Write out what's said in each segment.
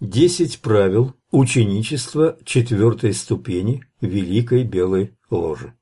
10 правил ученичества четвертой ступени Великой Белой Ложи.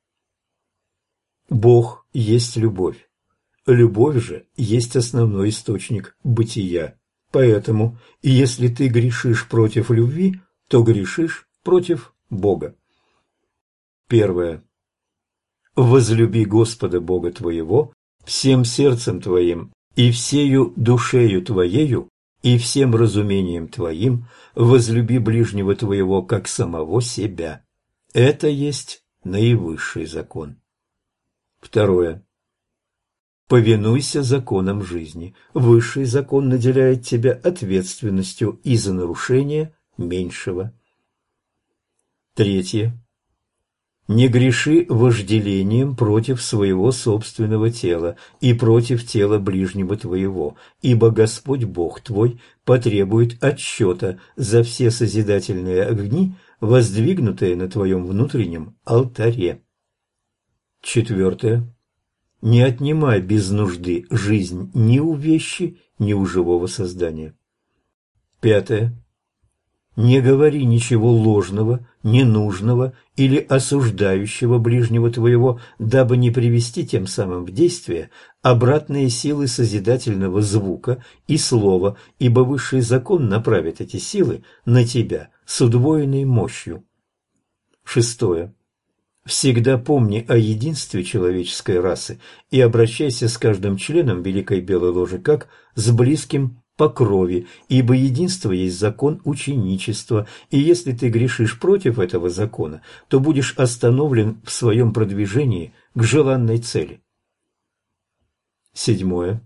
Бог есть любовь. Любовь же есть основной источник бытия. Поэтому, если ты грешишь против любви, то грешишь против Бога. Первое. Возлюби Господа Бога твоего всем сердцем твоим и всею душею твоею и всем разумением твоим, возлюби ближнего твоего как самого себя. Это есть наивысший закон. Второе. Повинуйся законам жизни. Высший закон наделяет тебя ответственностью и за нарушение меньшего. Третье. Не греши вожделением против своего собственного тела и против тела ближнего твоего, ибо Господь Бог твой потребует отсчета за все созидательные огни, воздвигнутые на твоем внутреннем алтаре. Четвертое. Не отнимай без нужды жизнь ни у вещи, ни у живого создания. Пятое. Не говори ничего ложного, ненужного или осуждающего ближнего твоего, дабы не привести тем самым в действие обратные силы созидательного звука и слова, ибо высший закон направит эти силы на тебя с удвоенной мощью. Шестое. Всегда помни о единстве человеческой расы и обращайся с каждым членом Великой Белой Ложи как с близким по крови, ибо единство есть закон ученичества, и если ты грешишь против этого закона, то будешь остановлен в своем продвижении к желанной цели. Седьмое.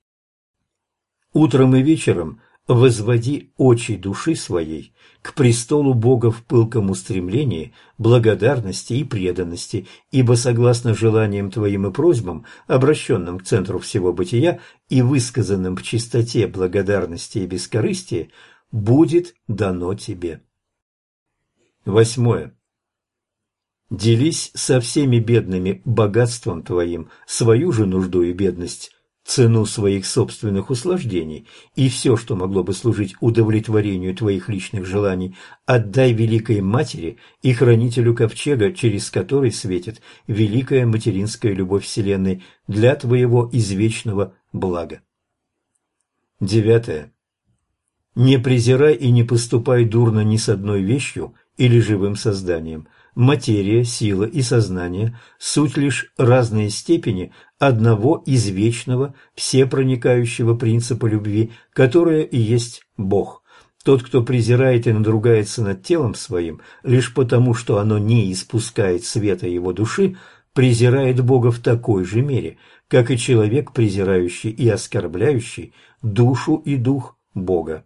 Утром и вечером возводи очи души своей к престолу Бога в пылком устремлении, благодарности и преданности, ибо согласно желаниям твоим и просьбам, обращенным к центру всего бытия и высказанным в чистоте благодарности и бескорыстия, будет дано тебе. Восьмое. Делись со всеми бедными богатством твоим, свою же нужду и бедность, цену своих собственных услаждений и все, что могло бы служить удовлетворению твоих личных желаний, отдай Великой Матери и Хранителю Ковчега, через который светит великая материнская любовь Вселенной для твоего извечного блага. Девятое. Не презирай и не поступай дурно ни с одной вещью или живым созданием. Материя, сила и сознание – суть лишь разные степени одного извечного, всепроникающего принципа любви, которое и есть Бог. Тот, кто презирает и надругается над телом своим, лишь потому, что оно не испускает света его души, презирает Бога в такой же мере, как и человек, презирающий и оскорбляющий душу и дух Бога.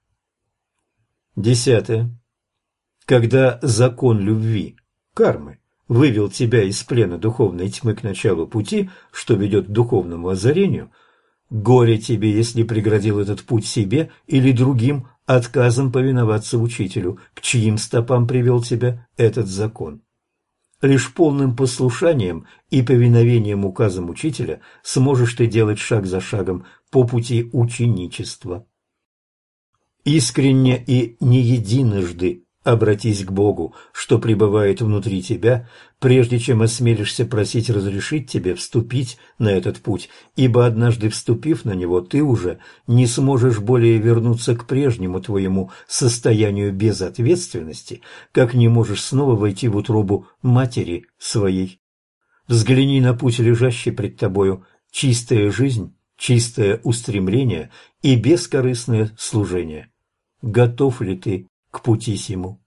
Десятое. Когда закон любви, кармы, вывел тебя из плена духовной тьмы к началу пути, что ведет к духовному озарению, горе тебе, если преградил этот путь себе или другим отказом повиноваться учителю, к чьим стопам привел тебя этот закон. Лишь полным послушанием и повиновением указам учителя сможешь ты делать шаг за шагом по пути ученичества. Искренне и не единожды обратись к Богу, что пребывает внутри тебя, прежде чем осмелишься просить разрешить тебе вступить на этот путь, ибо однажды вступив на него, ты уже не сможешь более вернуться к прежнему твоему состоянию безответственности, как не можешь снова войти в утробу матери своей. Взгляни на путь, лежащий пред тобою, чистая жизнь, чистое устремление и бескорыстное служение. Готов ли ты к пути сему?